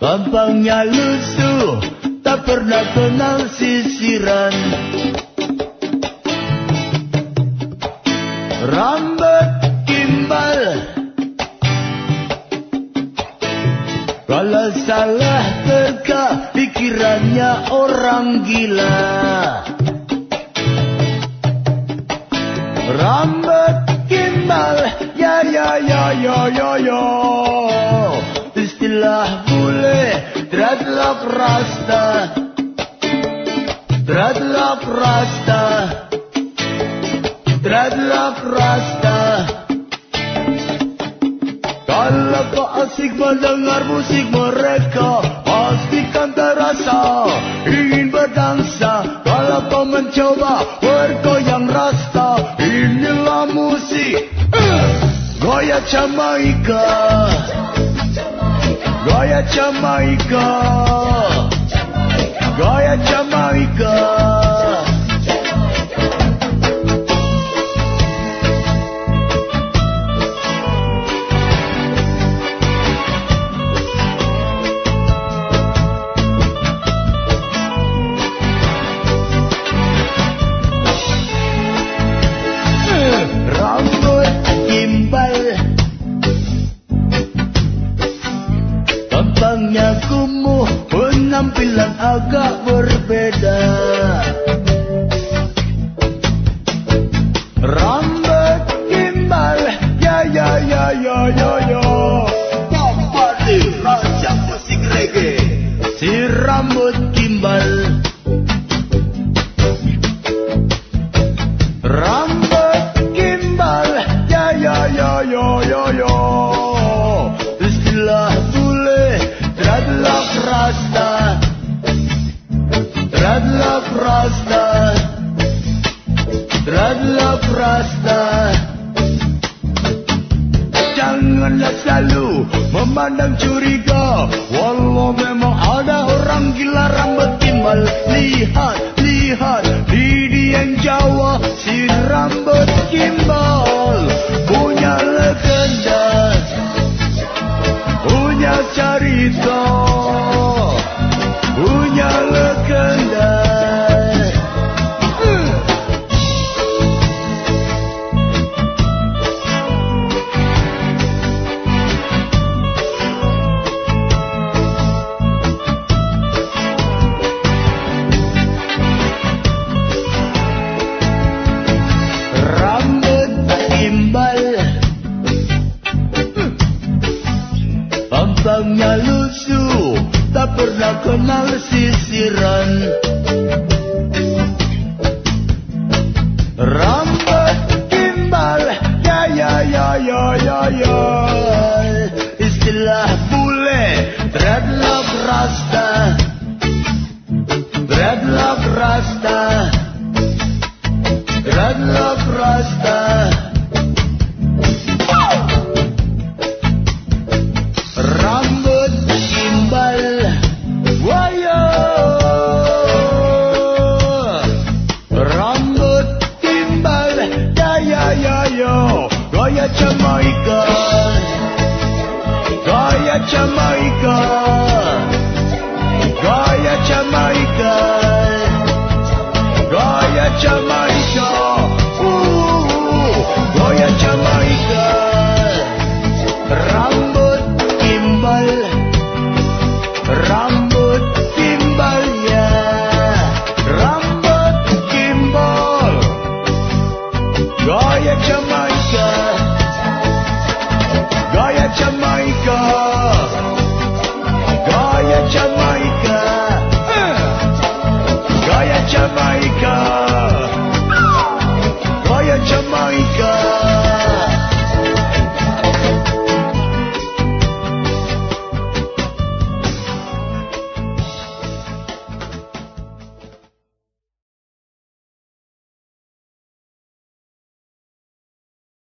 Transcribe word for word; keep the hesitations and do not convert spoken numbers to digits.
Gampangnya lusuh, tak pernah kenal sisiran. Rambut gimbal, kalau salah teka pikirannya orang gila. Rambut gimbal, ya ya ya ya ya ya. Istilah bule, dreadlock rasta, dreadlock rasta, dreadlock rasta. Kalau kau asik mendengar musik mereka, pastikan terasa ingin berdansa. Kalau kau mencoba bergoyang rasta, inilah musik uh, gaya Jamaika, gaya Jamaika, gaya Jamaika. Rambut gimbal, tampangnya kumuh, penampilan agak berbeda. Rambut gimbal, ya ya ya ya ya ya. Papa di raja musik reggae, si rambut gimbal. Rambut gimbal, ya ya ya ya ya ya. Istilah bule, dreadlock rasta, dreadlock rasta, dreadlock rasta. Janganlah selalu memandang curiga, walau memang ada orang gila rambut gimbal. Lihat, lihat, di Dieng Jawa, si rambut gimbal punya legenda, punya cerita, punya legenda. Tampangnya lusuh, tak pernah kenal sisiran. Rambut gimbal, ya ya ya ya ya ya. Istilah bule, dreadlock rasta, dreadlock rasta, dreadlock rasta. Rambut gimbal, waya. Rambut gimbal, ya ya ya ya. Gaya Jamaika, gaya Jamaika, gaya Jamaika, gaya Jamaika. Uh, gaya Jamaika. Rambut gimbal, rambut gimbal, ya. Rambut gimbal, gaya Jamaika, gaya Jamaika.